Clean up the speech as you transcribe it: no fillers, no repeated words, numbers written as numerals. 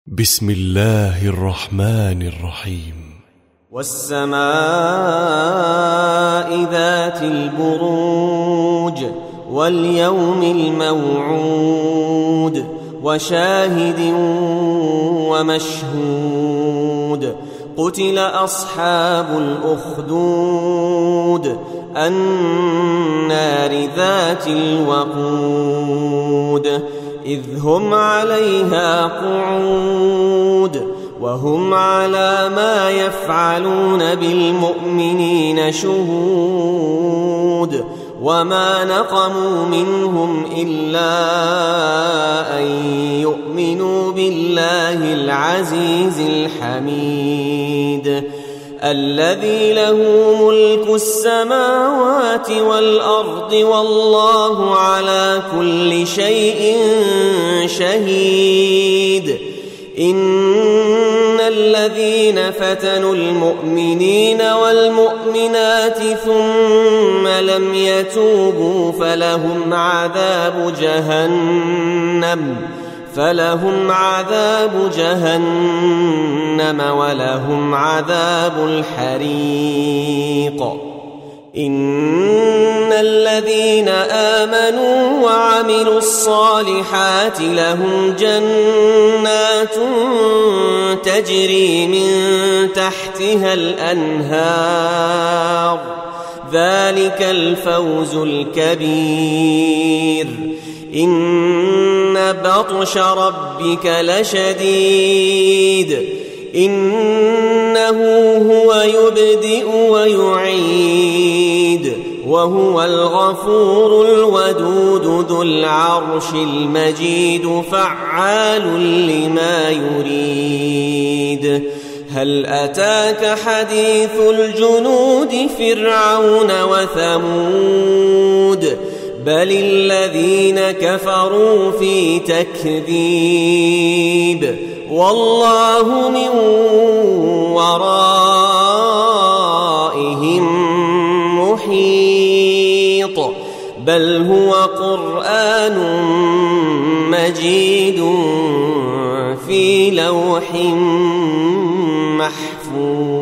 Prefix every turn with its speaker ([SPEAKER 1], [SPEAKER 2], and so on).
[SPEAKER 1] بسم الله الرحمن الرحيم.
[SPEAKER 2] والسماء ذات البروج واليوم الموعود وشاهد ومشهود. قتل أصحاب الأخدود النار ذات الوقود إذ هم عليها قعود وهم على ما يفعلون بالمؤمنين شهود. وما نقموا منهم إلا أن يؤمنوا بالله العزيز الحميد الذي له ملك السماوات والأرض والله على كل شيء شهيد. إن الذين فتنوا المؤمنين والمؤمنات ثم لم يتوبوا فلهم عذاب جهنم ولهم عذاب الحريق. إن الذين آمنوا وعملوا الصالحات لهم جنات تجري من تحتها الأنهار ذلك الفوز الكبير. إن بطش ربك لشديد إنه هو يبدئ ويعيد وهو الغفور الودود ذو العرش المجيد فعال لما يريد. هل أتاك حديث الجنود فرعون وثمود بل الذين كفروا في تكذيب والله من ورائهم محيط. بل هو قرآن مجيد في لوح محفوظ.